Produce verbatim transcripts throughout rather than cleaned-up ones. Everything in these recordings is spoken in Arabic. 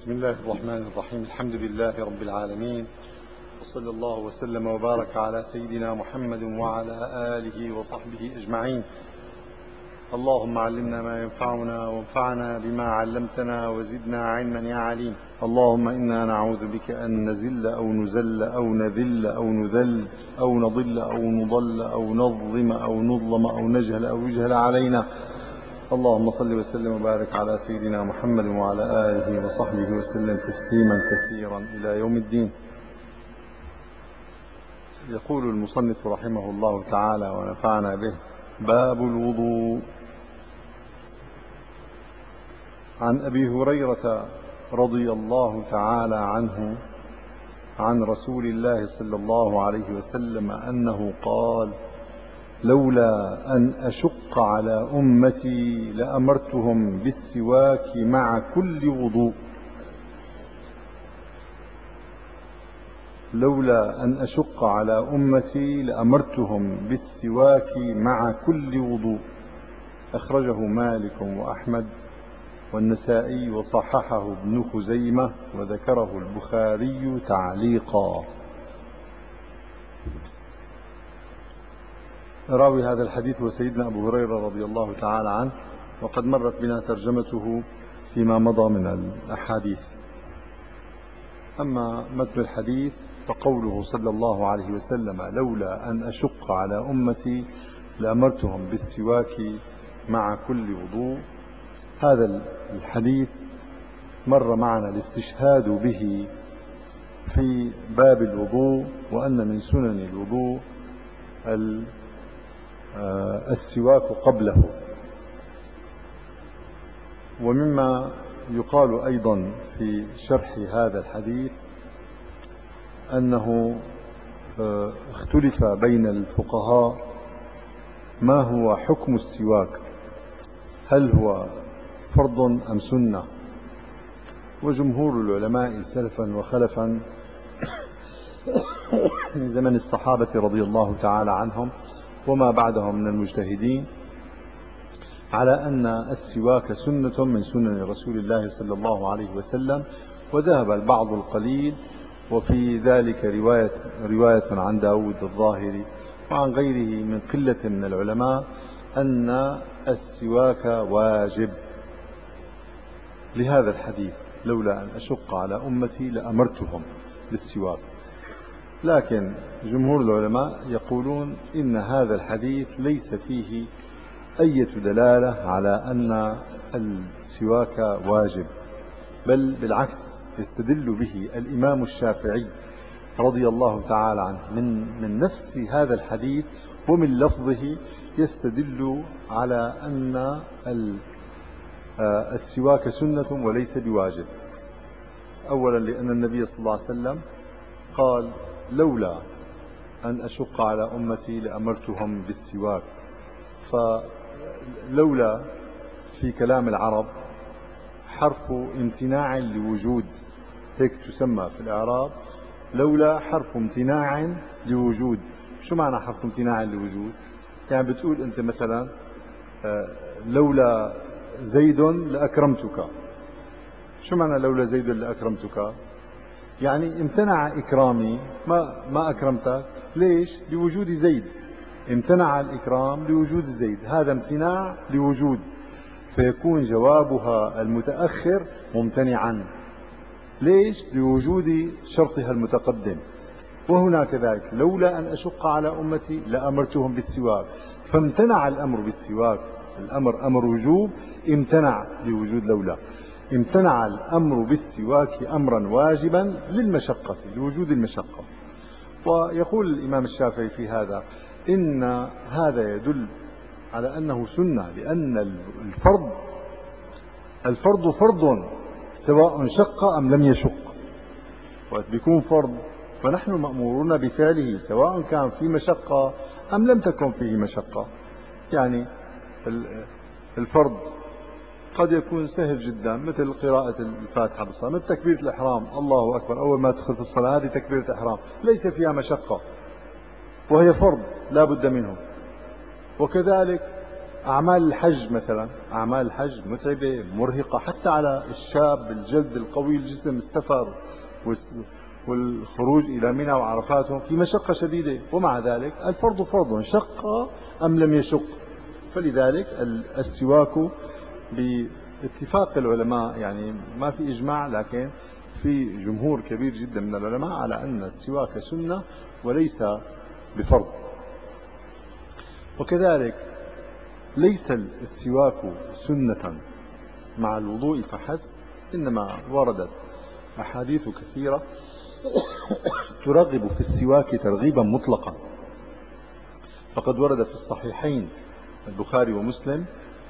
بسم الله الرحمن الرحيم. الحمد لله رب العالمين، وصلى الله وسلم وبارك على سيدنا محمد وعلى آله وصحبه أجمعين. اللهم علمنا ما ينفعنا وانفعنا بما علمتنا وزدنا علما يا عليم. اللهم إنا نعوذ بك أن نزل أو نزل أو نذل أو نذل أو نضل أو نضل أو نظلم أو نظلم أو نجهل أو يجهل علينا. اللهم صل وسلم وبارك على سيدنا محمد وعلى آله وصحبه وسلم تسليما كثيرا إلى يوم الدين. يقول المصنف رحمه الله تعالى ونفعنا به: باب الوضوء. عن أبي هريرة رضي الله تعالى عنه عن رسول الله صلى الله عليه وسلم أنه قال: لولا أن أشق على أمتي لأمرتهم بالسواك مع كل وضوء. لولا أن أشق على أمتي لأمرتهم بالسواك مع كل وضوء. أخرجه مالك وأحمد والنسائي وصححه ابن خزيمة وذكره البخاري تعليقا. راوي هذا الحديث هو سيدنا أبو هريرة رضي الله تعالى عنه، وقد مرت بنا ترجمته فيما مضى من الأحاديث. أما متن الحديث فقوله صلى الله عليه وسلم: لولا أن أشق على أمتي لأمرتهم بالسواك مع كل وضوء. هذا الحديث مر معنا الاستشهاد به في باب الوضوء، وأن من سنن الوضوء السواك قبله. ومما يقال أيضا في شرح هذا الحديث أنه اختلف بين الفقهاء ما هو حكم السواك، هل هو فرض أم سنة؟ وجمهور العلماء سلفا وخلفا من زمن الصحابة رضي الله تعالى عنهم وما بعدهم من المجتهدين على أن السواك سنة من سنن رسول الله صلى الله عليه وسلم. وذهب البعض القليل، وفي ذلك رواية, رواية عن داود الظاهري وعن غيره من قلة من العلماء، أن السواك واجب لهذا الحديث: لولا أن أشق على أمتي لأمرتهم بالسواك. لكن جمهور العلماء يقولون إن هذا الحديث ليس فيه أي دلالة على أن السواك واجب، بل بالعكس يستدل به الإمام الشافعي رضي الله تعالى عنه من, من نفس هذا الحديث ومن لفظه، يستدل على أن السواك سنة وليس بواجب. أولا لأن النبي صلى الله عليه وسلم قال: لولا أن أشق على أمتي لأمرتهم بالسواك. فلولا في كلام العرب حرف امتناع لوجود، هيك تسمى في الإعراب. لولا حرف امتناع لوجود. شو معنى حرف امتناع لوجود؟ يعني بتقول أنت مثلا لولا زيد لأكرمتك. شو معنى لولا زيد لأكرمتك؟ يعني امتنع إكرامي، ما, ما أكرمتك. ليش؟ لوجود زيد. امتنع الإكرام لوجود زيد، هذا امتناع لوجود، فيكون جوابها المتأخر ممتنعا. ليش؟ لوجود شرطها المتقدم. وهنا كذلك: لولا أن أشق على أمتي لأمرتهم بالسواك. فامتنع الأمر بالسواك، الأمر أمر وجوب، امتنع لوجود لولا. امتنع الأمر بالسواك أمرا واجبا للمشقة، لوجود المشقة. ويقول الإمام الشافعي في هذا إن هذا يدل على أنه سنة، لأن الفرض الفرض فرض سواء شق أم لم يشق. وقت بيكون فرض فنحن مأمورون بفعله سواء كان في مشقة أم لم تكن فيه مشقة. يعني الفرض قد يكون سهل جدا، مثل قراءة الفاتحة بالصلاة، مثل تكبيرة الإحرام، الله أكبر، أول ما تدخل في الصلاة هذه تكبيرة الإحرام، ليس فيها مشقة وهي فرض لا بد منه. وكذلك أعمال الحج مثلا، أعمال الحج متعبة مرهقة حتى على الشاب الجلد القوي الجسم، السفر والخروج إلى منى وعرفات في مشقة شديدة، ومع ذلك الفرض فرض شق أم لم يشق. فلذلك السواك باتفاق العلماء، يعني ما في إجماع لكن في جمهور كبير جدا من العلماء على أن السواك سنة وليس بفرض. وكذلك ليس السواك سنة مع الوضوء فحسب، إنما وردت أحاديث كثيرة ترغب في السواك ترغيبا مطلقا. فقد ورد في الصحيحين البخاري ومسلم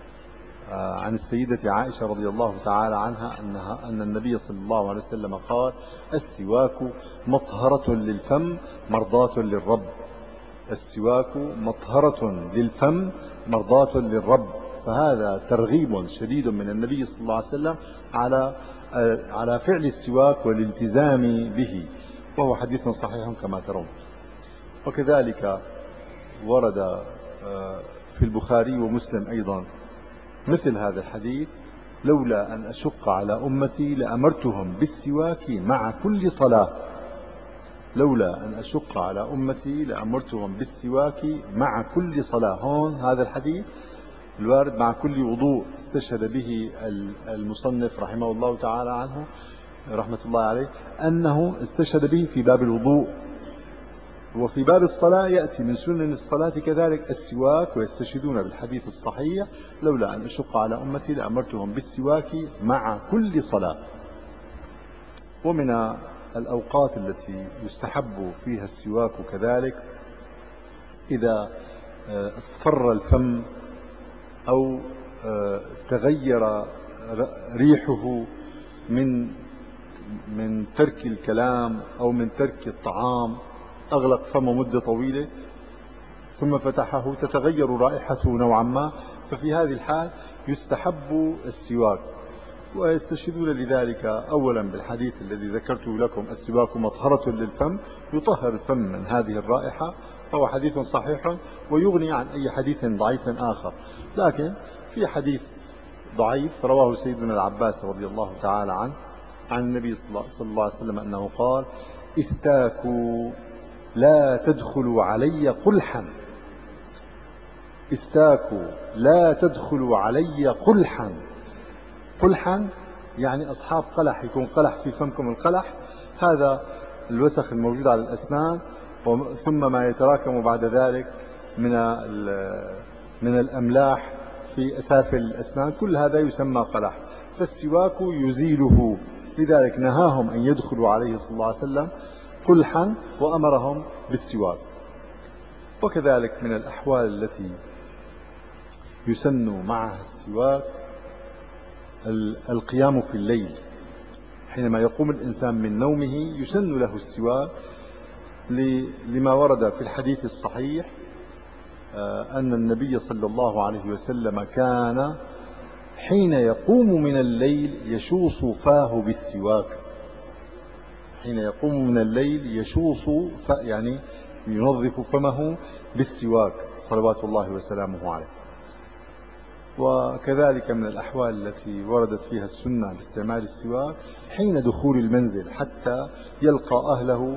عن السيدة عائشة رضي الله تعالى عنها أنها أن النبي صلى الله عليه وسلم قال: السواك مطهرة للفم مرضاة للرب. السواك مطهرة للفم مرضاة للرب. فهذا ترغيب شديد من النبي صلى الله عليه وسلم على على فعل السواك والالتزام به، وهو حديث صحيح كما ترون. وكذلك ورد في البخاري ومسلم أيضا مثل هذا الحديث: لولا أن أشق على أمتي لأمرتهم بالسواك مع كل صلاة. لولا أن أشق على أمتي لأمرتهم بالسواك مع كل صلاة. هون هذا الحديث الوارد مع كل وضوء استشهد به المصنف رحمه الله تعالى عنه رحمة الله عليه أنه استشهد به في باب الوضوء، وفي باب الصلاة يأتي من سنن الصلاة كذلك السواك، ويستشهدون بالحديث الصحيح: لولا أن أشق على أمتي لأمرتهم بالسواك مع كل صلاة. ومن الأوقات التي يستحب فيها السواك كذلك إذا اصفر الفم أو تغير ريحه من من ترك الكلام أو من ترك الطعام، أغلق فمه مدة طويلة ثم فتحه تتغير رائحته نوعا ما، ففي هذه الحال يستحب السواك. ويستشهدون لذلك أولا بالحديث الذي ذكرته لكم: السواك مطهرة للفم، يطهر الفم من هذه الرائحة، فهو حديث صحيح ويغني عن أي حديث ضعيف آخر. لكن في حديث ضعيف رواه سيدنا العباس رضي الله تعالى عنه عن النبي صلى الله عليه وسلم أنه قال: استاكوا لا تدخلوا علي قلحا. استاكوا لا تدخلوا علي قلحا. قلحا يعني أصحاب قلح، يكون قلح في فمكم. القلح هذا الوسخ الموجود على الأسنان، ثم ما يتراكم بعد ذلك من من الأملاح في أسافل الأسنان، كل هذا يسمى قلح، فالسواك يزيله. لذلك نهاهم أن يدخلوا عليه صلى الله عليه وسلم قلحا وأمرهم بالسواك. وكذلك من الأحوال التي يسن معها السواك القيام في الليل. حينما يقوم الإنسان من نومه يسن له السواك، لما ورد في الحديث الصحيح أن النبي صلى الله عليه وسلم كان حين يقوم من الليل يشوص فاه بالسواك. حين يقوم من الليل يشوص، يعني ينظف فمه بالسواك صلوات الله وسلامه عليه. وكذلك من الأحوال التي وردت فيها السنة باستعمال السواك حين دخول المنزل حتى يلقى أهله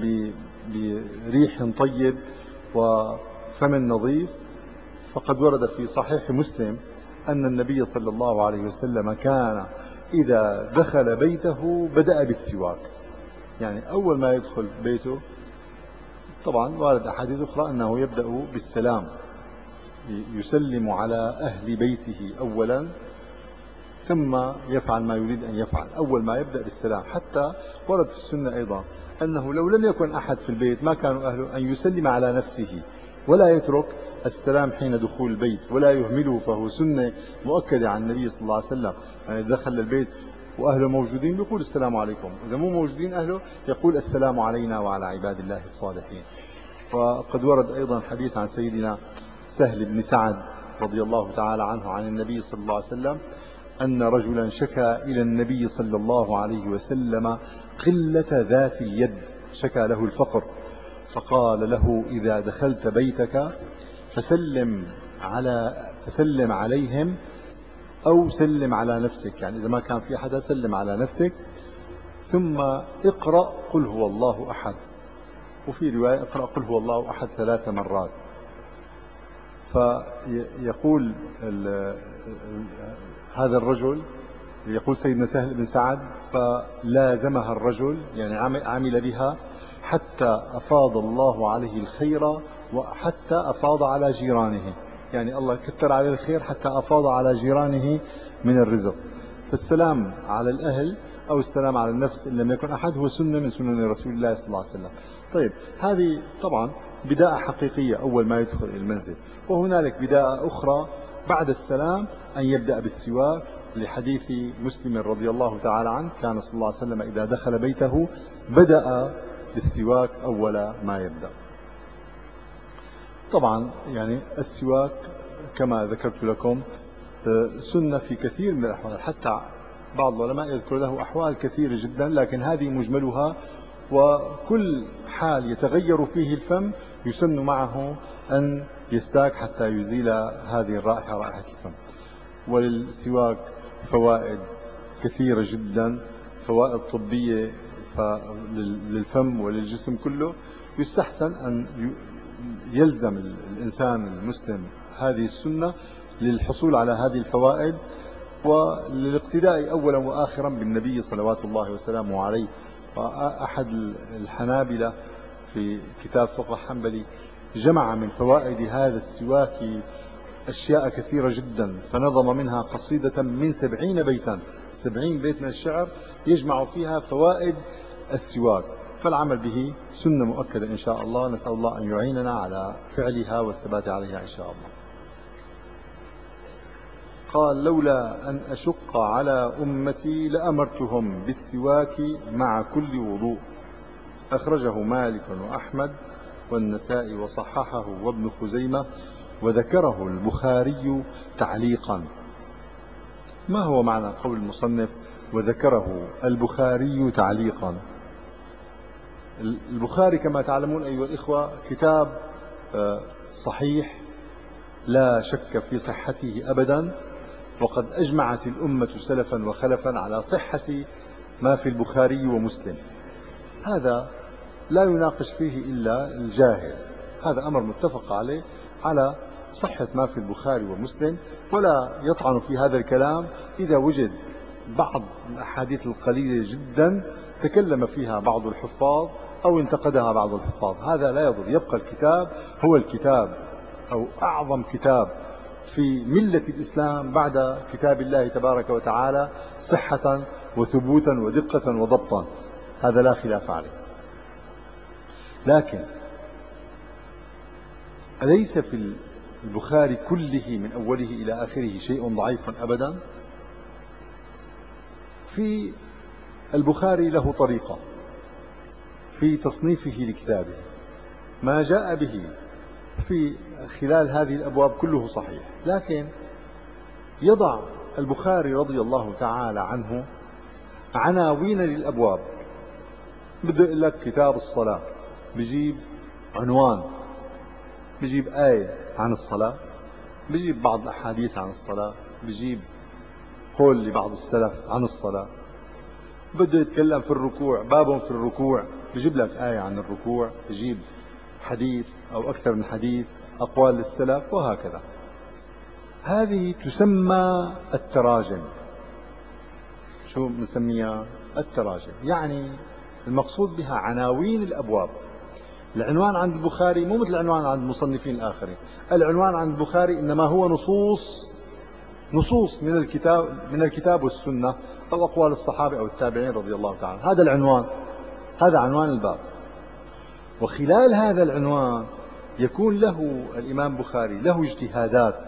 بريح طيب وفم نظيف. فقد ورد في صحيح مسلم أن النبي صلى الله عليه وسلم كان إذا دخل بيته بدأ بالسواك، يعني أول ما يدخل بيته. طبعا وارد أحاديث أخرى أنه يبدأ بالسلام، يسلم على أهل بيته أولا ثم يفعل ما يريد أن يفعل. أول ما يبدأ بالسلام، حتى ورد في السنة أيضا أنه لو لم يكن أحد في البيت ما كانوا أهله أن يسلم على نفسه ولا يترك السلام حين دخول البيت ولا يهمله، فهو سنة مؤكدة عن النبي صلى الله عليه وسلم. يعني دخل البيت وأهله موجودين يقول السلام عليكم، إذا مو موجودين أهله يقول السلام علينا وعلى عباد الله الصالحين. وقد ورد أيضا حديث عن سيدنا سهل بن سعد رضي الله تعالى عنه عن النبي صلى الله عليه وسلم أن رجلا شكى إلى النبي صلى الله عليه وسلم قلة ذات اليد، شكى له الفقر، فقال له: إذا دخلت بيتك فسلم على فسلم عليهم أو سلم على نفسك، يعني إذا ما كان في أحد سلم على نفسك، ثم اقرأ قل هو الله أحد، وفي رواية اقرأ قل هو الله أحد ثلاث مرات. فيقول هذا الرجل، يقول سيدنا سهل بن سعد: فلازمها الرجل، يعني عمل بها حتى أفاض الله عليه الخير وحتى أفاض على جيرانه، يعني الله كتر عليه الخير حتى أفاض على جيرانه من الرزق. فالسلام على الأهل أو السلام على النفس إن لم يكن أحد هو سنة من سنن رسول الله صلى الله عليه وسلم. طيب، هذه طبعا بداءة حقيقية أول ما يدخل المنزل. وهنالك بداءة أخرى بعد السلام أن يبدأ بالسواك، لحديث مسلم رضي الله تعالى عنه: كان صلى الله عليه وسلم إذا دخل بيته بدأ بالسواك أول ما يبدأ. طبعا يعني السواك كما ذكرت لكم سنة في كثير من الأحوال، حتى بعض العلماء يذكر له أحوال كثيرة جدا، لكن هذه مجملها. وكل حال يتغير فيه الفم يسن معه أن يستاك حتى يزيل هذه الرائحة، رائحة الفم. وللسواك فوائد كثيرة جدا، فوائد طبية للفم وللجسم كله. يستحسن أن يلزم الإنسان المسلم هذه السنة للحصول على هذه الفوائد، وللاقتداء أولا وآخرا بالنبي صلوات الله وسلامه عليه. وأحد الحنابلة في كتاب فقه حنبلي جمع من فوائد هذا السواك أشياء كثيرة جدا، فنظم منها قصيدة من سبعين بيتا، سبعين بيت من الشعر يجمع فيها فوائد السواك. فالعمل به سنة مؤكدة إن شاء الله، نسأل الله أن يعيننا على فعلها والثبات عليها إن شاء الله. قال: لولا أن أشق على أمتي لأمرتهم بالسواك مع كل وضوء. أخرجه مالك وأحمد والنسائي وصححه وابن خزيمة، وذكره البخاري تعليقا. ما هو معنى قول المصنف وذكره البخاري تعليقا؟ البخاري كما تعلمون أيها الإخوة كتاب صحيح لا شك في صحته أبدا، وقد أجمعت الأمة سلفا وخلفا على صحة ما في البخاري ومسلم. هذا لا يناقش فيه إلا الجاهل، هذا أمر متفق عليه على صحة ما في البخاري ومسلم، ولا يطعن في هذا الكلام إذا وجد بعض الأحاديث القليلة جدا تكلم فيها بعض الحفاظ أو انتقدها بعض الحفاظ، هذا لا يضر. يبقى الكتاب هو الكتاب أو أعظم كتاب في ملة الإسلام بعد كتاب الله تبارك وتعالى صحة وثبوتا ودقة وضبطا، هذا لا خلاف عليه. لكن أليس في البخاري كله من أوله إلى آخره شيء ضعيف أبدا؟ في البخاري له طريقة في تصنيفه لكتابه، ما جاء به في خلال هذه الأبواب كله صحيح، لكن يضع البخاري رضي الله تعالى عنه عناوين للأبواب. بده يقول لك كتاب الصلاة، بجيب عنوان، بجيب آية عن الصلاة، بجيب بعض الأحاديث عن الصلاة، بجيب قول لبعض السلف عن الصلاة. بده يتكلم في الركوع، باب في الركوع، بجيب لك آية عن الركوع، بجيب حديث أو أكثر من حديث، أقوال للسلف، وهكذا. هذه تسمى التراجم. شو نسميها؟ التراجم. يعني المقصود بها عناوين الأبواب. العنوان عند البخاري مو مثل العنوان عند المصنفين الآخرين. العنوان عند البخاري إنما هو نصوص نصوص من الكتاب من الكتاب والسنة أو أقوال الصحابة أو التابعين رضي الله تعالى، هذا العنوان، هذا عنوان الباب. وخلال هذا العنوان يكون له الإمام البخاري له اجتهادات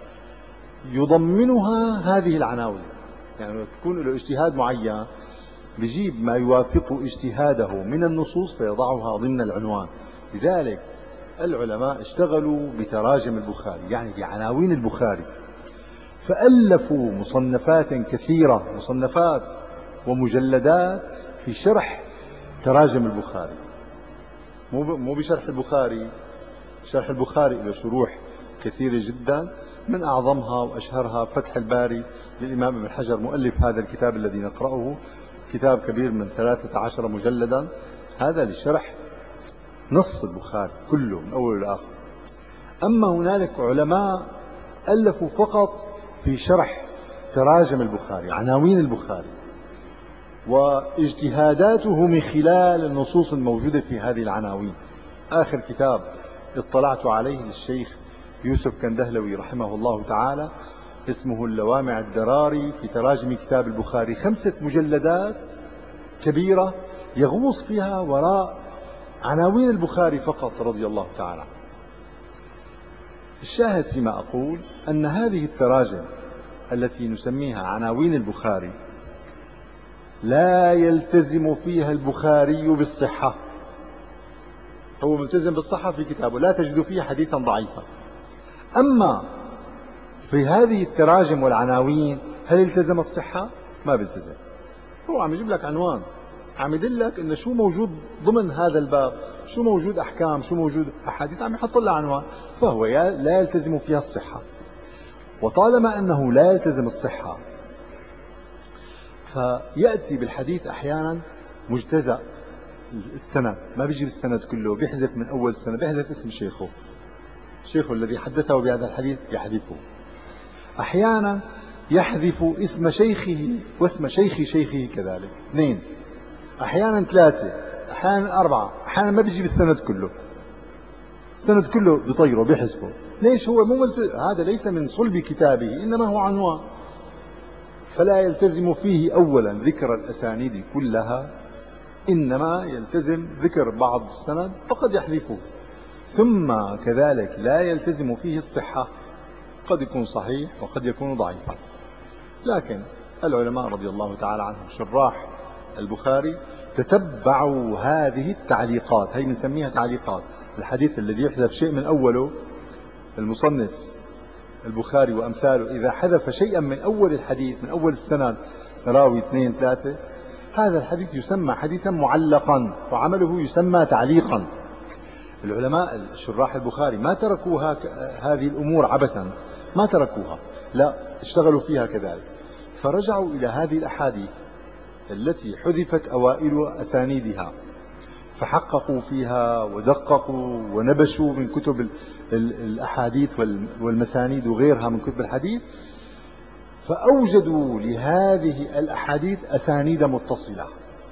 يضمنها هذه العناوين، يعني تكون له اجتهاد معين بيجيب ما يوافق اجتهاده من النصوص فيضعها ضمن العنوان. لذلك العلماء اشتغلوا بتراجم البخاري، يعني بعناوين البخاري، فألفوا مصنفات كثيرة، مصنفات ومجلدات في شرح تراجم البخاري. مو مو بشرح البخاري، شرح البخاري له شروح كثيرة جدا، من أعظمها وأشهرها فتح الباري للإمام ابن حجر مؤلف هذا الكتاب الذي نقرأه، كتاب كبير من ثلاثة عشر مجلدا، هذا لشرح نص البخاري كله من أول لآخر. أما هنالك علماء ألفوا فقط في شرح تراجم البخاري، عناوين البخاري واجتهاداته من خلال النصوص الموجودة في هذه العناوين. آخر كتاب اطلعت عليه للشيخ يوسف كندهلوي رحمه الله تعالى اسمه اللوامع الدراري في تراجم كتاب البخاري، خمسة مجلدات كبيرة يغوص فيها وراء عناوين البخاري فقط رضي الله تعالى. الشاهد فيما أقول أن هذه التراجم التي نسميها عناوين البخاري لا يلتزم فيها البخاري بالصحة. هو ملتزم بالصحة في كتابه، لا تجد فيه حديثا ضعيفا. أما في هذه التراجم والعناوين هل التزم الصحة؟ ما بيلتزم. هو عم يجيب لك عنوان، عم يدلك إن شو موجود ضمن هذا الباب، شو موجود أحكام، شو موجود أحاديث، عم يحط لها عنوان، فهو لا يلتزم فيها الصحة. وطالما أنه لا يلتزم الصحة فيأتي بالحديث أحيانا مجتزأ السند، ما بيجي بالسند كله، بيحذف من أول السند، بيحذف اسم شيخه، شيخه الذي حدثه بهذا الحديث يحذفه. أحيانا يحذف اسم شيخه واسم شيخ شيخه كذلك، اثنين، أحيانا ثلاثة، أحيانا أربعة، أحيانا ما بيجي بالسند كله، السند كله بيطيره بيحذفه. ليش؟ هو مو ملت... هذا ليس من صلب كتابه، إنما هو عنوان، فلا يلتزم فيه أولا ذكر الأسانيد كلها، إنما يلتزم ذكر بعض السند فقد يحذفه. ثم كذلك لا يلتزم فيه الصحة، قد يكون صحيح وقد يكون ضعيفا. لكن العلماء رضي الله تعالى عنهم شراح البخاري تتبعوا هذه التعليقات، هي بنسميها تعليقات، الحديث الذي يحذف شيء من أوله. المصنف البخاري وأمثاله إذا حذف شيئا من أول الحديث، من أول السند، راوي اثنين ثلاثة، هذا الحديث يسمى حديثا معلقا وعمله يسمى تعليقا. العلماء شراح البخاري ما تركوا هذه الأمور عبثا، ما تركوها، لا، اشتغلوا فيها كذلك، فرجعوا إلى هذه الأحاديث التي حذفت أوائل أسانيدها، فحققوا فيها ودققوا ونبشوا من كتب الأحاديث والمسانيد وغيرها من كتب الحديث، فأوجدوا لهذه الأحاديث أسانيد متصلة،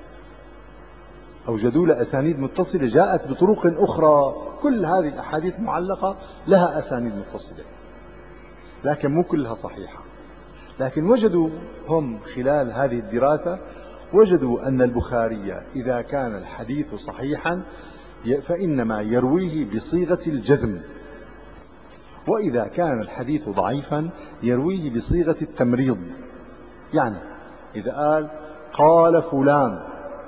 أوجدوا لها أسانيد متصلة جاءت بطرق أخرى. كل هذه الأحاديث معلقة لها أسانيد متصلة، لكن مو كلها صحيحة. لكن وجدوا هم خلال هذه الدراسة، وجدوا أن البخاري إذا كان الحديث صحيحا فإنما يرويه بصيغة الجزم، وإذا كان الحديث ضعيفا يرويه بصيغة التمريض. يعني إذا قال قال فلان،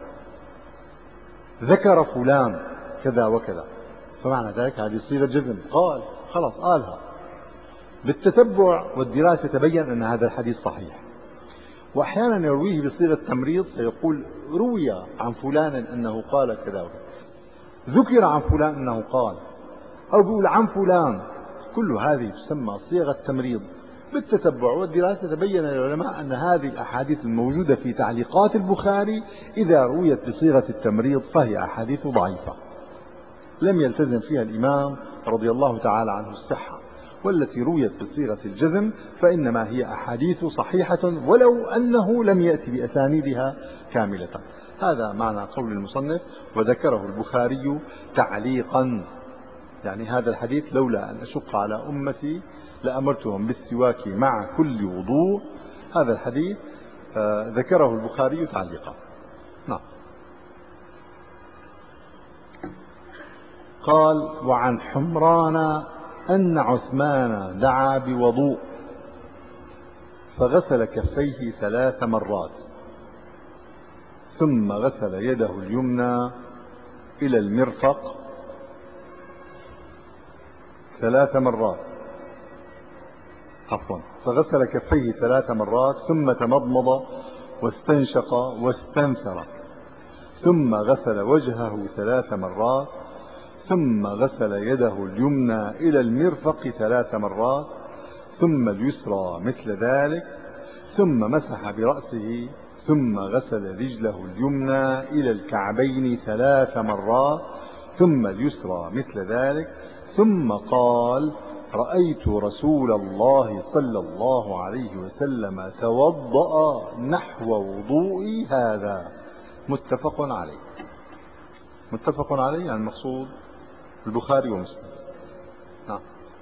ذكر فلان كذا وكذا، فمعنى ذلك هذه صيغة جزم، قال خلاص قالها. بالتتبع والدراسة تبين أن هذا الحديث صحيح. وأحيانا يرويه بصيغة تمريض، فيقول روي عن فلان أنه قال كذا وكذا، ذكر عن فلان أنه قال، أو بيقول عن فلان، كل هذه تسمى صيغة تمريض. بالتتبع والدراسة تبين للعلماء أن هذه الأحاديث الموجودة في تعليقات البخاري إذا رويت بصيغة التمريض فهي أحاديث ضعيفة لم يلتزم فيها الإمام رضي الله تعالى عنه الصحة، والتي رويت بصيغة الجزم فإنما هي أحاديث صحيحة ولو أنه لم يأتي بأسانيدها كاملة. هذا معنى قول المصنف وذكره البخاري تعليقا، يعني هذا الحديث لولا أن أشق على أمتي لأمرتهم بالسواك مع كل وضوء، هذا الحديث آه ذكره البخاري تعليقا. نعم. قال وعن حمران أن عثمان دعا بوضوء فغسل كفيه ثلاث مرات ثم غسل يده اليمنى إلى المرفق ثلاث مرات عفوا فغسل كفيه ثلاث مرات ثم تمضمض واستنشق واستنثر ثم غسل وجهه ثلاث مرات ثم غسل يده اليمنى إلى المرفق ثلاث مرات ثم اليسرى مثل ذلك، ثم مسح برأسه، ثم غسل رجله اليمنى إلى الكعبين ثلاث مرات، ثم اليسرى مثل ذلك، ثم قال: رأيت رسول الله صلى الله عليه وسلم توضأ نحو وضوئي هذا. متفق عليه. متفق عليه يعني المقصود البخاري ومسلم. نعم.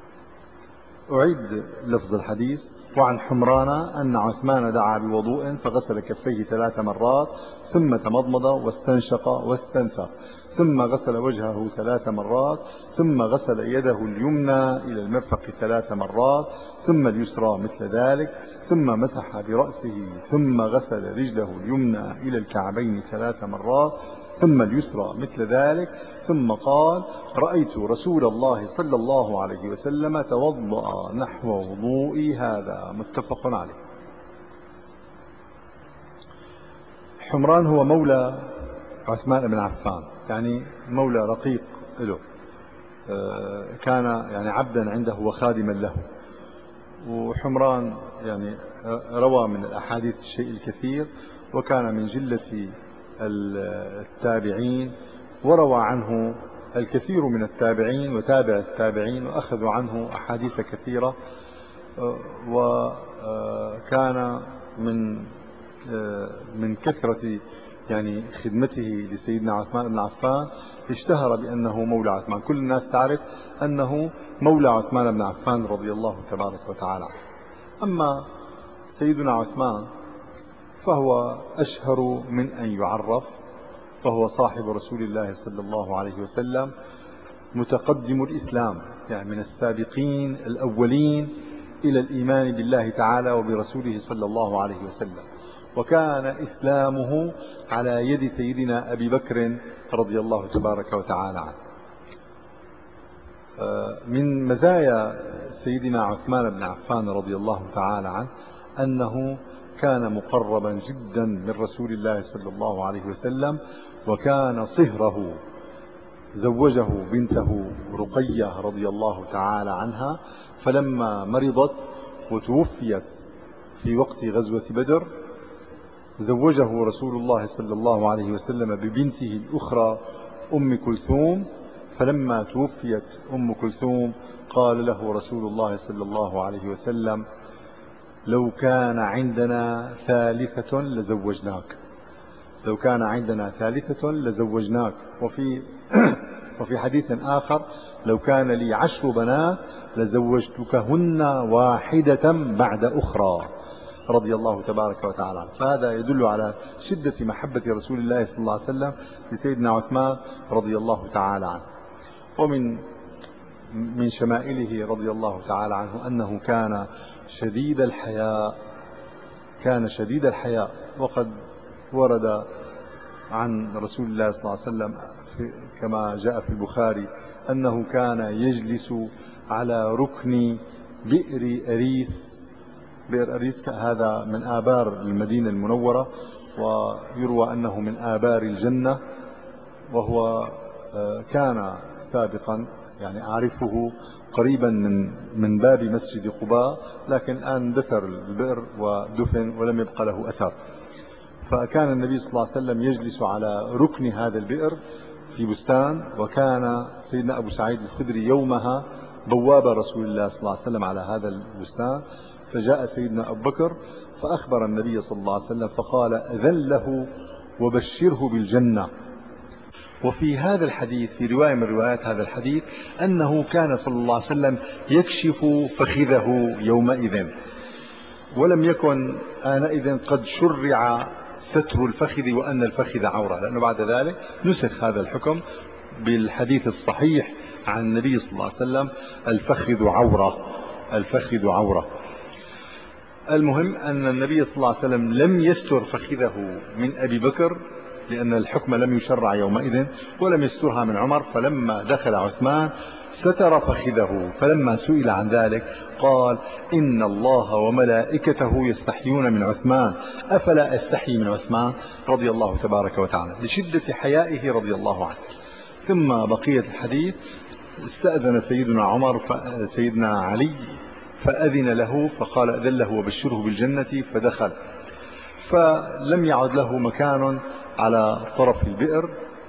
أعيد لفظ الحديث: وعن حمران أن عثمان دعا بوضوء فغسل كفيه ثلاث مرات، ثم تمضمض واستنشق واستنثر، ثم غسل وجهه ثلاث مرات، ثم غسل يده اليمنى إلى المرفق ثلاث مرات، ثم اليسرى مثل ذلك، ثم مسح برأسه، ثم غسل رجله اليمنى إلى الكعبين ثلاث مرات، ثم اليسرى مثل ذلك، ثم قال: رأيت رسول الله صلى الله عليه وسلم توضأ نحو وضوئي هذا. متفق عليه. حمران هو مولى عثمان بن عفان، يعني مولى رقيق له، كان يعني عبدا عنده وخادما له. وحمران يعني روى من الأحاديث الشيء الكثير، وكان من جلة التابعين، وروى عنه الكثير من التابعين وتابع التابعين، وأخذوا عنه أحاديث كثيرة. وكان من من كثرة يعني خدمته لسيدنا عثمان بن عفان اشتهر بأنه مولى عثمان. كل الناس تعرف أنه مولى عثمان بن عفان رضي الله تبارك وتعالى. أما سيدنا عثمان فهو أشهر من أن يعرف، فهو صاحب رسول الله صلى الله عليه وسلم، متقدم الإسلام، يعني من السابقين الأولين إلى الإيمان بالله تعالى وبرسوله صلى الله عليه وسلم. وكان إسلامه على يد سيدنا أبي بكر رضي الله تبارك وتعالى عنه. من مزايا سيدنا عثمان بن عفان رضي الله تعالى عنه أنه كان مقربا جدا من رسول الله صلى الله عليه وسلم، وكان صهره زوجه بنته رقية رضي الله تعالى عنها، فلما مرضت وتوفيت في وقت غزوة بدر زوجه رسول الله صلى الله عليه وسلم ببنته الأخرى أم كلثوم. فلما توفيت أم كلثوم قال له رسول الله صلى الله عليه وسلم: لو كان عندنا ثالثة لزوجناك، لو كان عندنا ثالثة لزوجناك. وفي وفي حديث آخر: لو كان لي عشر بنات لزوجتكهن واحدة بعد أخرى، رضي الله تبارك وتعالى عنه. فهذا يدل على شدة محبة رسول الله صلى الله عليه وسلم لسيدنا عثمان رضي الله تعالى عنه. ومن من شمائله رضي الله تعالى عنه أنه كان شديد الحياء، كان شديد الحياء. وقد ورد عن رسول الله صلى الله عليه وسلم كما جاء في البخاري أنه كان يجلس على ركن بئر أريس. بئر أريس هذا من آبار المدينة المنورة، ويروى أنه من آبار الجنة، وهو كان سابقا يعني أعرفه قريبا من من باب مسجد قباء، لكن الآن اندثر البئر ودفن ولم يبقى له أثر. فكان النبي صلى الله عليه وسلم يجلس على ركن هذا البئر في بستان، وكان سيدنا أبو سعيد الخدري يومها بواب رسول الله صلى الله عليه وسلم على هذا البستان. فجاء سيدنا أبو بكر فأخبر النبي صلى الله عليه وسلم فقال: أذن له وبشره بالجنة. وفي هذا الحديث، في رواية من روايات هذا الحديث، أنه كان صلى الله عليه وسلم يكشف فخذه يومئذ، ولم يكن آنئذ قد شرع ستر الفخذ وأن الفخذ عورة، لأنه بعد ذلك نسخ هذا الحكم بالحديث الصحيح عن النبي صلى الله عليه وسلم: الفخذ عورة، الفخذ عورة. المهم أن النبي صلى الله عليه وسلم لم يستر فخذه من أبي بكر، لأن الحكم لم يشرع يومئذ، ولم يسترها من عمر. فلما دخل عثمان ستر فخذه، فلما سئل عن ذلك قال: إن الله وملائكته يستحيون من عثمان، أفلا أستحي من عثمان، رضي الله تبارك وتعالى، لشدة حيائه رضي الله عنه. ثم بقية الحديث: استأذن سيدنا عمر سيدنا علي فأذن له فقال أذن له وبشره بالجنة، فدخل. فلم يعد له مكان على طرف البئر.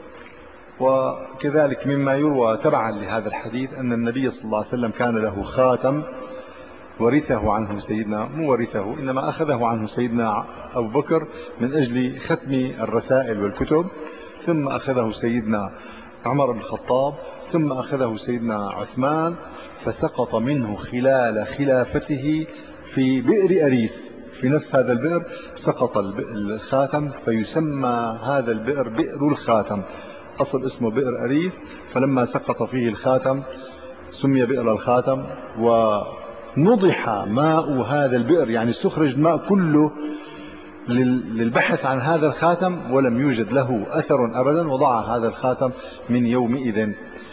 وكذلك مما يروى تبعا لهذا الحديث أن النبي صلى الله عليه وسلم كان له خاتم ورثه عنه سيدنا، مو ورثه إنما أخذه عنه سيدنا أبو بكر من أجل ختم الرسائل والكتب، ثم أخذه سيدنا عمر بن الخطاب، ثم أخذه سيدنا عثمان، فسقط منه خلال خلافته في بئر أريس. في نفس هذا البئر سقط الخاتم، فيسمى هذا البئر بئر الخاتم. أصل اسمه بئر أريس، فلما سقط فيه الخاتم سمي بئر الخاتم. ونضح ماء هذا البئر، يعني استخرج الماء كله للبحث عن هذا الخاتم، ولم يوجد له أثر أبدا، وضع هذا الخاتم من يومئذ.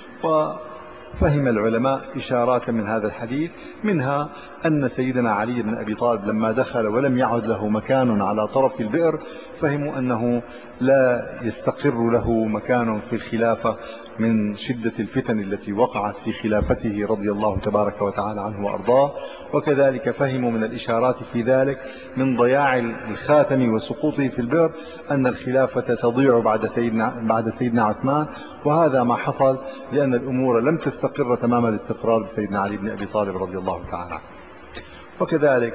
وفهم العلماء إشارات من هذا الحديث، منها أن سيدنا علي بن أبي طالب لما دخل ولم يعد له مكان على طرف البئر، فهموا أنه لا يستقر له مكان في الخلافة من شدة الفتن التي وقعت في خلافته رضي الله تبارك وتعالى عنه وأرضاه. وكذلك فهموا من الإشارات في ذلك من ضياع الخاتم وسقوطه في البئر أن الخلافة تضيع بعد سيدنا, بعد سيدنا عثمان، وهذا ما حصل لأن الأمور لم تستقر تمام الاستقرار لسيدنا علي بن أبي طالب رضي الله تعالى عنه. وكذلك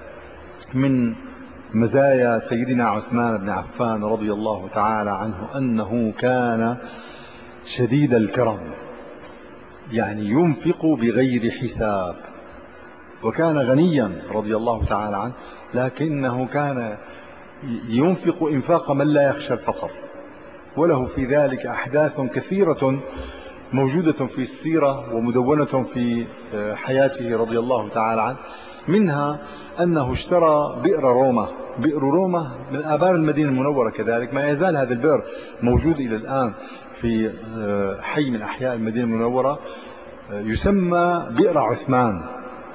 من مزايا سيدنا عثمان بن عفان رضي الله تعالى عنه أنه كان شديد الكرم، يعني ينفق بغير حساب، وكان غنيا رضي الله تعالى عنه، لكنه كان ينفق إنفاق من لا يخشى الفقر. وله في ذلك أحداث كثيرة موجودة في السيرة ومدونة في حياته رضي الله تعالى عنه. منها أنه اشترى بئر روما. بئر روما من آبار المدينة المنورة، كذلك ما يزال هذا البئر موجود إلى الآن في حي من أحياء المدينة المنورة، يسمى بئر عثمان.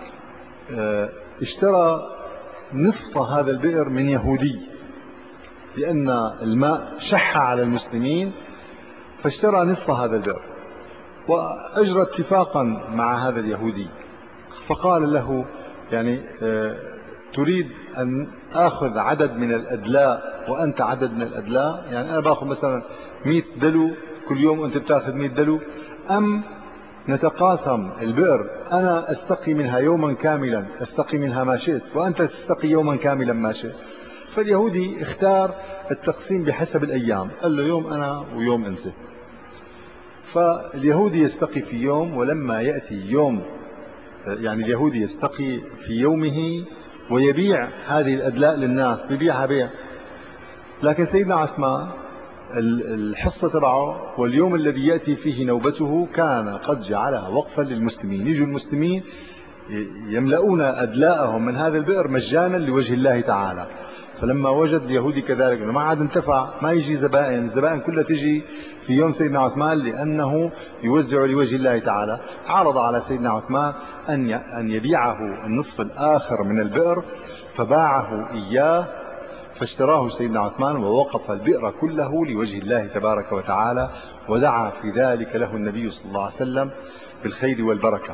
اشترى نصف هذا البئر من يهودي، لأن الماء شح على المسلمين، فاشترى نصف هذا البئر، وأجرى اتفاقا مع هذا اليهودي، فقال له يعني تريد أن آخذ عدد من الأدلاء وأنت عدد من الأدلاء، يعني أنا باخذ مثلا مئة دلو كل يوم وأنت بتاخذ مئة دلو، أم نتقاسم البئر، أنا أستقي منها يوما كاملا أستقي منها ما شئت، وأنت تستقي يوما كاملا ما شئت. فاليهودي اختار التقسيم بحسب الأيام، قال له يوم أنا ويوم أنت. فاليهودي يستقي في يوم، ولما يأتي يوم يعني اليهودي يستقي في يومه ويبيع هذه الأدلاء للناس، بيبيعها بيع. لكن سيدنا عثمان الحصة تبعه واليوم الذي يأتي فيه نوبته كان قد جعلها وقفا للمسلمين، يجوا المسلمين يملؤون أدلاءهم من هذا البئر مجانا لوجه الله تعالى. فلما وجد اليهودي كذلك ما عاد انتفع، ما يجي زبائن، الزبائن كلها تجي في يوم سيدنا عثمان لأنه يوزع لوجه الله تعالى، عرض على سيدنا عثمان أن أن يبيعه النصف الآخر من البئر، فباعه إياه، فاشتراه سيدنا عثمان ووقف البئر كله لوجه الله تبارك وتعالى، ودعا في ذلك له النبي صلى الله عليه وسلم بالخير والبركة.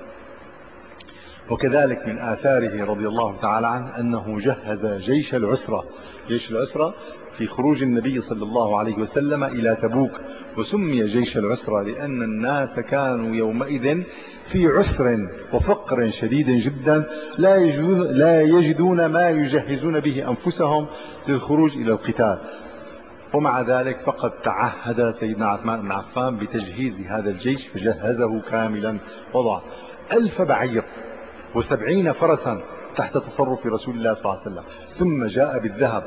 وكذلك من آثاره رضي الله تعالى عنه أنه جهز جيش العسرة. جيش العسرة في خروج النبي صلى الله عليه وسلم إلى تبوك، وسمي جيش العسرة لأن الناس كانوا يومئذ في عسر وفقر شديد جدا، لا يجدون, لا يجدون ما يجهزون به أنفسهم للخروج إلى القتال. ومع ذلك فقد تعهد سيدنا عثمان بن عفان بتجهيز هذا الجيش، فجهزه كاملا، وضع ألف بعير وسبعين فرسا تحت تصرف رسول الله صلى الله عليه وسلم، ثم جاء بالذهب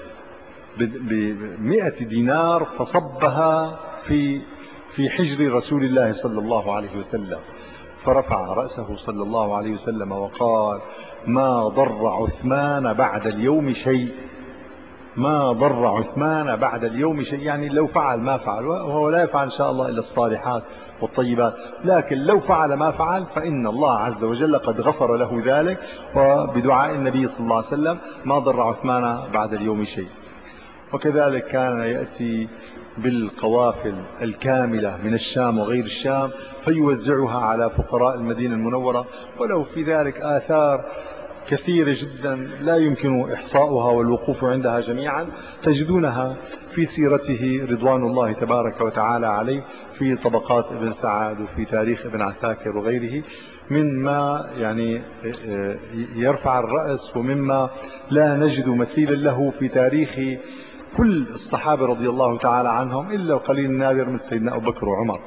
بمئة دينار فصبها في في حجر رسول الله صلى الله عليه وسلم، فرفع رأسه صلى الله عليه وسلم وقال: ما ضر عثمان بعد اليوم شيء، ما ضر عثمان بعد اليوم شيء، يعني لو فعل ما فعل، وهو لا يفعل إن شاء الله إلا الصالحات والطيبات، لكن لو فعل ما فعل فإن الله عز وجل قد غفر له ذلك، وبدعاء النبي صلى الله عليه وسلم ما ضر عثمان بعد اليوم شيء. وكذلك كان يأتي بالقوافل الكاملة من الشام وغير الشام فيوزعها على فقراء المدينة المنورة، ولو في ذلك آثار كثيرة جدا لا يمكن إحصاؤها والوقوف عندها جميعا، تجدونها في سيرته رضوان الله تبارك وتعالى عليه في طبقات ابن سعد وفي تاريخ ابن عساكر وغيره، مما يعني يرفع الرأس ومما لا نجد مثيلا له في تاريخ كل الصحابة رضي الله تعالى عنهم إلا القليل النادر من سيدنا أبو بكر وعمر.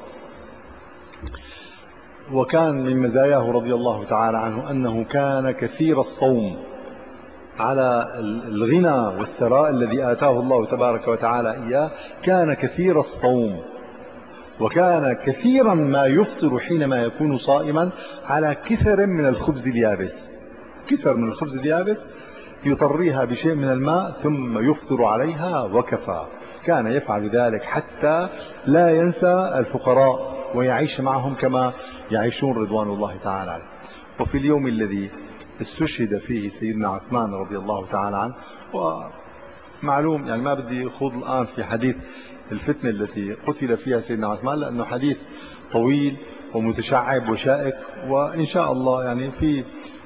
وكان من مزاياه رضي الله تعالى عنه أنه كان كثير الصوم على الغنى والثراء الذي آتاه الله تبارك وتعالى إياه، كان كثير الصوم، وكان كثيرا ما يفطر حينما يكون صائما على كسر من الخبز اليابس، كسر من الخبز اليابس يطريها بشيء من الماء ثم يفطر عليها وكفى. كان يفعل ذلك حتى لا ينسى الفقراء ويعيش معهم كما يعيشون رضوان الله تعالى عليه. وفي اليوم الذي استشهد فيه سيدنا عثمان رضي الله تعالى عنه، ومعلوم يعني ما بدي خوض الآن في حديث الفتنة التي قتل فيها سيدنا عثمان لأنه حديث طويل ومتشعب وشائك، وإن شاء الله يعني في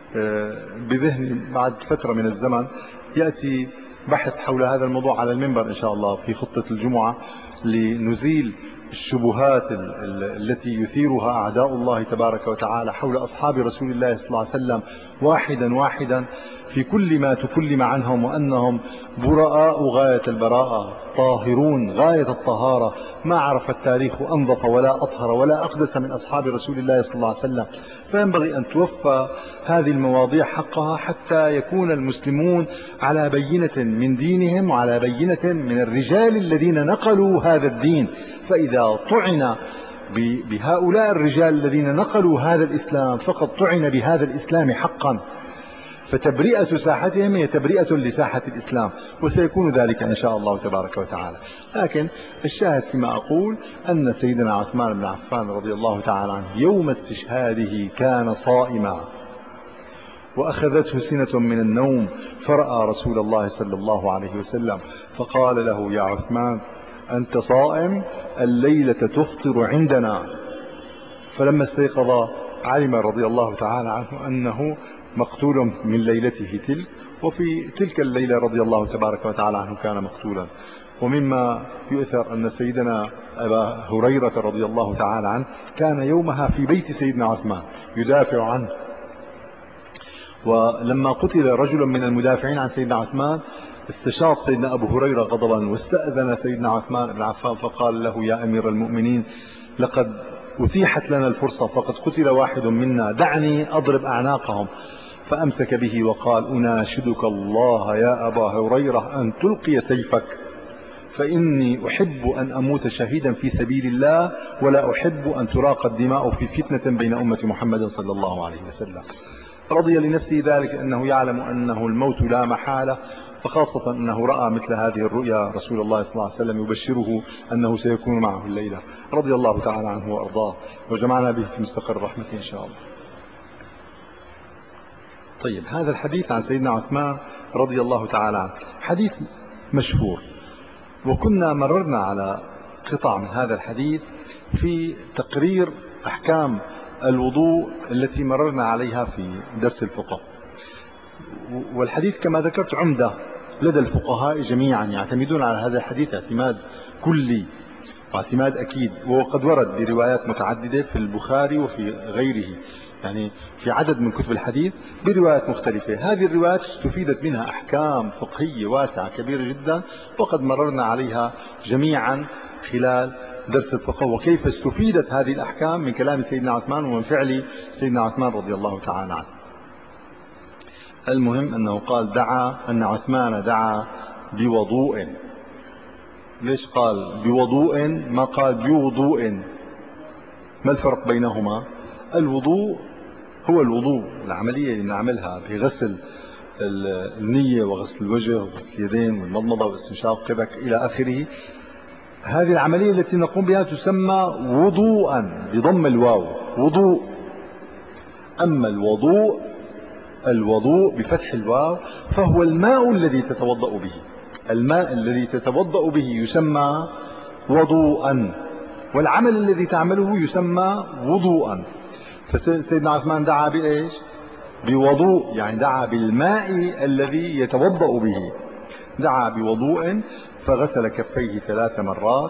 بذهني بعد فترة من الزمن يأتي بحث حول هذا الموضوع على المنبر إن شاء الله في خطبة الجمعة، لنزيل الشبهات التي يثيرها أعداء الله تبارك وتعالى حول أصحاب رسول الله صلى الله عليه وسلم واحدا واحدا في كل ما تكلم عنهم، وأنهم براء غاية البراءة، طاهرون غاية الطهارة، ما عرف التاريخ أنظف ولا أطهر ولا أقدس من أصحاب رسول الله صلى الله عليه وسلم. فينبغي أن توفى هذه المواضيع حقها حتى يكون المسلمون على بينة من دينهم وعلى بينة من الرجال الذين نقلوا هذا الدين. فإذا طعن بهؤلاء الرجال الذين نقلوا هذا الإسلام فقد طعن بهذا الإسلام حقا، فتبرئة ساحتهم هي تبرئة لساحة الإسلام، وسيكون ذلك إن شاء الله تبارك وتعالى. لكن الشاهد فيما أقول أن سيدنا عثمان بن عفان رضي الله تعالى عنه يوم استشهاده كان صائما، وأخذته سنة من النوم، فرأى رسول الله صلى الله عليه وسلم فقال له: يا عثمان أنت صائم؟ الليلة تفطر عندنا. فلما استيقظ علم رضي الله تعالى عنه أنه مقتول من ليلته تلك، وفي تلك الليلة رضي الله تبارك وتعالى عنه كان مقتولا. ومما يؤثر أن سيدنا أبا هريرة رضي الله تعالى عنه كان يومها في بيت سيدنا عثمان يدافع عنه، ولما قتل رجل من المدافعين عن سيدنا عثمان استشاط سيدنا أبو هريرة غضبا، واستأذن سيدنا عثمان بن عفان فقال له: يا أمير المؤمنين لقد أتيحت لنا الفرصة فقد قتل واحد منا، دعني أضرب أعناقهم. فأمسك به وقال: أناشدك الله يا أبا هريرة أن تلقي سيفك، فإني أحب أن أموت شهيدا في سبيل الله، ولا أحب أن تراق الدماء في فتنة بين أمة محمد صلى الله عليه وسلم. رضي لنفسه ذلك أنه يعلم أنه الموت لا محالة، وخاصة أنه رأى مثل هذه الرؤيا رسول الله صلى الله عليه وسلم يبشره أنه سيكون معه الليلة. رضي الله تعالى عنه وأرضاه، وجمعنا به في مستقر رحمته إن شاء الله. طيب، هذا الحديث عن سيدنا عثمان رضي الله تعالى عنه حديث مشهور، وكنا مررنا على قطع من هذا الحديث في تقرير أحكام الوضوء التي مررنا عليها في درس الفقه. والحديث كما ذكرت عمدة لدى الفقهاء جميعا، يعتمدون على هذا الحديث اعتماد كلي واعتماد أكيد، وقد ورد بروايات متعددة في البخاري وفي غيره، يعني في عدد من كتب الحديث بروايات مختلفة. هذه الروايات استفيدت منها أحكام فقهية واسعة كبيرة جدا، وقد مررنا عليها جميعا خلال درس الفقه، وكيف استفيدت هذه الأحكام من كلام سيدنا عثمان ومن فعل سيدنا عثمان رضي الله تعالى عنه. المهم أنه قال دعا أن عثمان دعا بوضوء. ليش قال بوضوء ما قال بوضوء؟ ما الفرق بينهما؟ الوضوء هو الوضوء، العملية اللي نعملها بغسل النية وغسل الوجه وغسل اليدين والمضمضة والاستنشاق كذا إلى آخره. هذه العملية التي نقوم بها تسمى وضوءا بضم الواو، وضوء. أما الوضوء الوضوء بفتح الواو فهو الماء الذي تتوضأ به. الماء الذي تتوضأ به يسمى وضوءا، والعمل الذي تعمله يسمى وضوءا. فسيدنا عثمان دعا بإيش؟ بوضوء، يعني دعا بالماء الذي يتوضأ به، دعا بوضوء فغسل كفيه ثلاث مرات.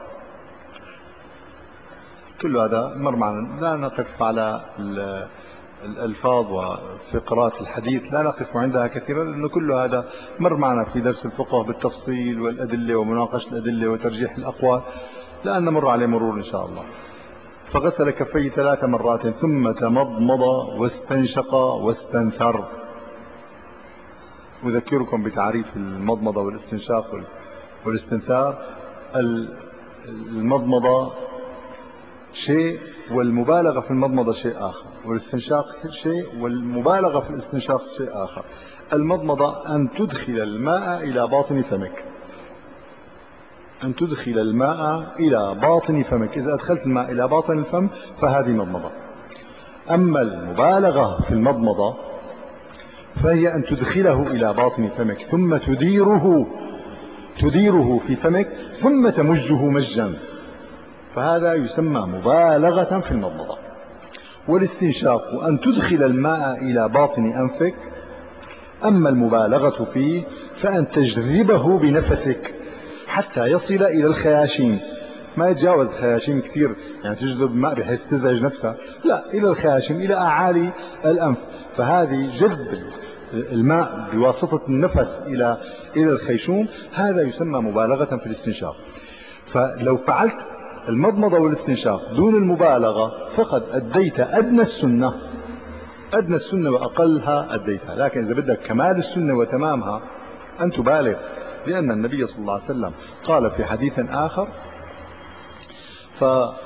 كل هذا مر معنا، لا نقف على الألفاظ وفقرات الحديث، لا نقف عندها كثيرا، لأنه كل هذا مر معنا في درس الفقه بالتفصيل والأدلة ومناقشة الأدلة وترجيح الأقوال، لا نمر عليه مرور إن شاء الله. فغسل كفيه ثلاث مرات ثم تمضمض واستنشق واستنثر. أذكركم بتعريف المضمضة والاستنشاق والاستنثار. المضمضة شيء والمبالغة في المضمضة شيء آخر، والاستنشاق شيء والمبالغة في الاستنشاق شيء آخر. المضمضة أن تدخل الماء إلى باطن فمك، أن تدخل الماء إلى باطن فمك، إذا أدخلت الماء إلى باطن الفم فهذه مضمضة. أما المبالغة في المضمضة فهي أن تدخله إلى باطن فمك ثم تديره تديره في فمك ثم تمجه مجا، فهذا يسمى مبالغة في المضمضة. والاستنشاق أن تدخل الماء إلى باطن أنفك، أما المبالغة فيه فأن تجذبه بنفسك حتى يصل إلى الخياشيم، ما يتجاوز الخياشيم كثير، يعني تجذب الماء بحيث تزعج نفسها، لا، إلى الخياشيم، إلى أعالي الأنف. فهذه جذب الماء بواسطة النفس إلى إلى الخيشوم، هذا يسمى مبالغة في الاستنشاق. فلو فعلت المضمضة والاستنشاق دون المبالغة فقد أديت أدنى السنة، أدنى السنة وأقلها أديتها. لكن إذا بدك كمال السنة وتمامها أن تبالغ، لأن النبي صلى الله عليه وسلم قال في حديث آخر: ف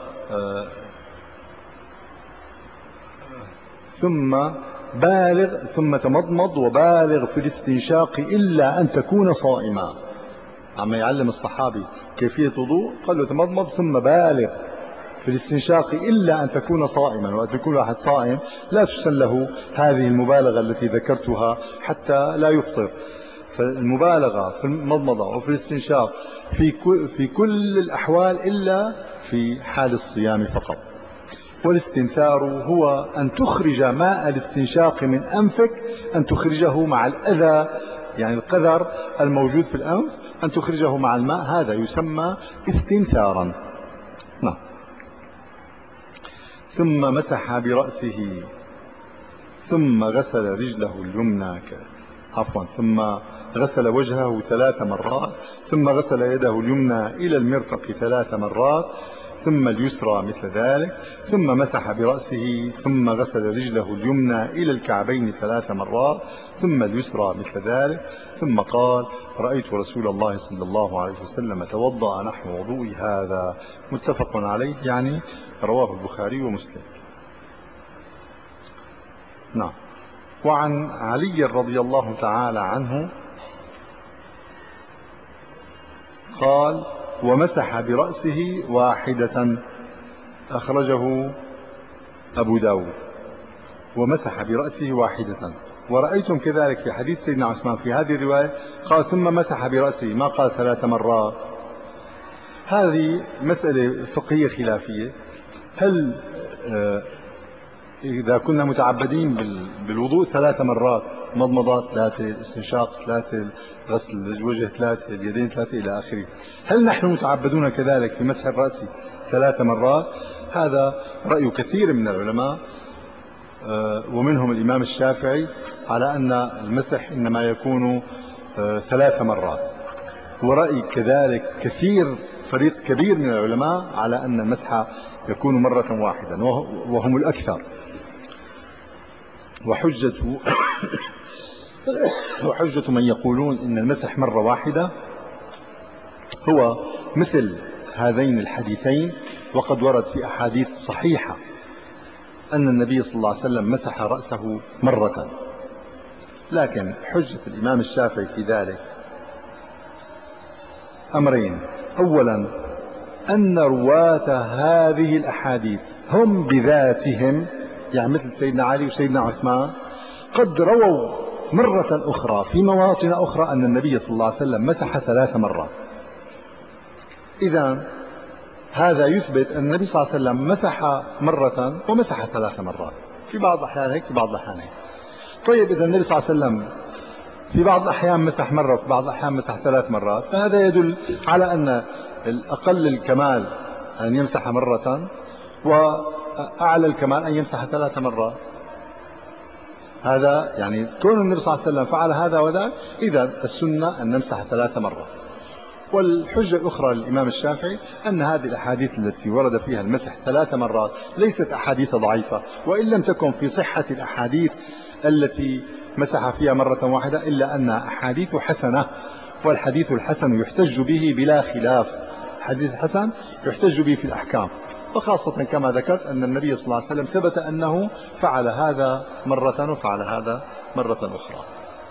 ثم بالغ ثم تمضمض وبالغ في الاستنشاق إلا أن تكون صائما. عم يعلم الصحابي كيفية وضوء، قال له تمضمض ثم بالغ في الاستنشاق إلا أن تكون صائما. وقت يكون واحد صائم لا تسن له هذه المبالغة التي ذكرتها حتى لا يفطر. فالمبالغة في المضمضة وفي الاستنشاق في كل, في كل الأحوال إلا في حال الصيام فقط. والاستنثار هو أن تخرج ماء الاستنشاق من أنفك، أن تخرجه مع الأذى، يعني القذر الموجود في الأنف، أن تخرجه مع الماء، هذا يسمى استنثارا. نعم. ثم مسح برأسه ثم غسل رجله اليمنى، عفوا ثم غسل وجهه ثلاث مرات، ثم غسل يده اليمنى إلى المرفق ثلاث مرات، ثم اليسرى مثل ذلك، ثم مسح برأسه، ثم غسل رجله اليمنى إلى الكعبين ثلاث مرات، ثم اليسرى مثل ذلك، ثم قال: رأيت رسول الله صلى الله عليه وسلم توضأ نحو وضوء هذا. متفق عليه، يعني رواه البخاري ومسلم. نعم. وعن علي رضي الله تعالى عنه قال: ومسح برأسه واحدة، أخرجه أبو داود. ومسح برأسه واحدة. ورأيتم كذلك في حديث سيدنا عثمان في هذه الرواية قال: ثم مسح برأسه، ما قال ثلاث مرات. هذه مسألة فقهية خلافية. هل آه إذا كنا متعبدين بالوضوء ثلاث مرات، مضمضات ثلاثة، استنشاق ثلاثة، غسل الوجه ثلاثة، اليدين ثلاثة إلى آخره، هل نحن متعبدون كذلك في مسح الرأس ثلاث مرات؟ هذا رأي كثير من العلماء ومنهم الإمام الشافعي على أن المسح إنما يكون ثلاث مرات. ورأي كذلك كثير فريق كبير من العلماء على أن المسح يكون مرة واحدة، وهم الأكثر. وحجة وحجة من يقولون إن المسح مرة واحدة هو مثل هذين الحديثين، وقد ورد في أحاديث صحيحة أن النبي صلى الله عليه وسلم مسح رأسه مرة. لكن حجة الإمام الشافعي في ذلك أمرين: أولا أن رواة هذه الأحاديث هم بذاتهم، يعني مثل سيدنا علي وسيدنا عثمان، قد رووا مرة أخرى في مواطن أخرى أن النبي صلى الله عليه وسلم مسح ثلاث مرات. إذن هذا يثبت أن النبي صلى الله عليه وسلم مسح مرة ومسح ثلاث مرات، في بعض الأحيان هيك في بعض الأحيان هيك. طيب إذا النبي صلى الله عليه وسلم في بعض الأحيان مسح مرة وفي بعض الأحيان مسح ثلاث مرات، فهذا يدل على أن الأقل الكمال أن يمسح مرة، وأعلى الكمال أن يمسح ثلاث مرات. هذا يعني كون النبي صلى الله عليه وسلم فعل هذا وذاك، إذا السنة أن نمسح ثلاث مرات. والحجة الأخرى للإمام الشافعي أن هذه الأحاديث التي ورد فيها المسح ثلاث مرات ليست أحاديث ضعيفة، وإن لم تكن في صحة الأحاديث التي مسح فيها مرة واحدة، إلا أنها أحاديث حسنة، والحديث الحسن يحتج به بلا خلاف. الحديث الحسن يحتج به في الأحكام، وخاصة كما ذكرت أن النبي صلى الله عليه وسلم ثبت أنه فعل هذا مرة وفعل هذا مرة أخرى.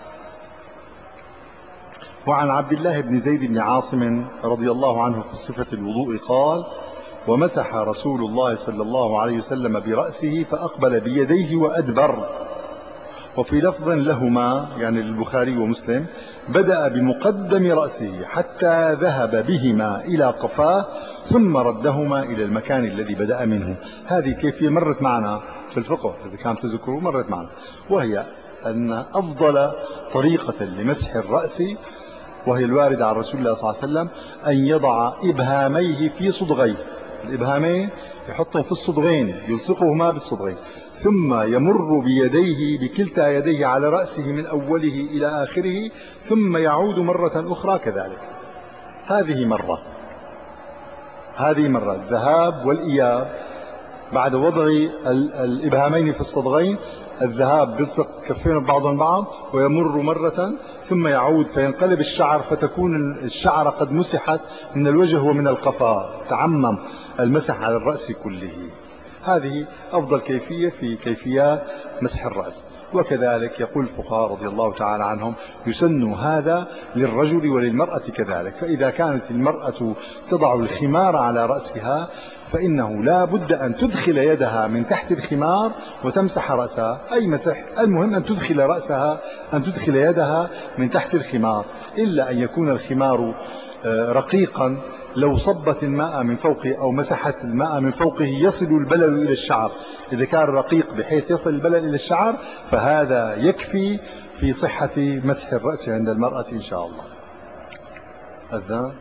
وعن عبد الله بن زيد بن عاصم رضي الله عنه في صفة الوضوء قال: ومسح رسول الله صلى الله عليه وسلم برأسه فأقبل بيديه وأدبر. وفي لفظ لهما يعني للبخاري ومسلم: بدأ بمقدم رأسه حتى ذهب بهما إلى قفاه ثم ردهما إلى المكان الذي بدأ منه. هذه كيفية مرت معنا في الفقه، إذا كان تذكروا مرت معنا، وهي أن أفضل طريقة لمسح الرأس وهي الواردة عن رسول الله صلى الله عليه وسلم أن يضع إبهاميه في صدغيه. الإبهامين يحطهم في الصدغين، يلصقهما بالصدغين، ثم يمر بيديه بكلتا يديه على رأسه من أوله إلى آخره، ثم يعود مرة أخرى كذلك. هذه مرة هذه مرة الذهاب والإياب بعد وضع الإبهامين في الصدغين. الذهاب بيلصق كفين ببعضهم بعض ويمر مرة ثم يعود فينقلب الشعر، فتكون الشعر قد مسحت من الوجه ومن القفاء، تعمم المسح على الرأس كله. هذه أفضل كيفية في كيفيات مسح الرأس. وكذلك يقول الفقهاء رضي الله تعالى عنهم: يسن هذا للرجل وللمرأة كذلك. فإذا كانت المرأة تضع الخمار على رأسها فإنه لا بد أن تدخل يدها من تحت الخمار وتمسح رأسها، أي مسح، المهم أن تدخل رأسها أن تدخل يدها من تحت الخمار، إلا أن يكون الخمار رقيقا، لو صبت الماء من فوقه أو مسحت الماء من فوقه يصل البلل إلى الشعر. إذا كان رقيق بحيث يصل البلل إلى الشعر فهذا يكفي في صحة مسح الرأس عند المرأة إن شاء الله. أذان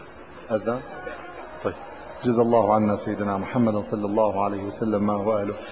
أذان طيب، جزا الله عنا سيدنا محمد صلى الله عليه وسلم وآله.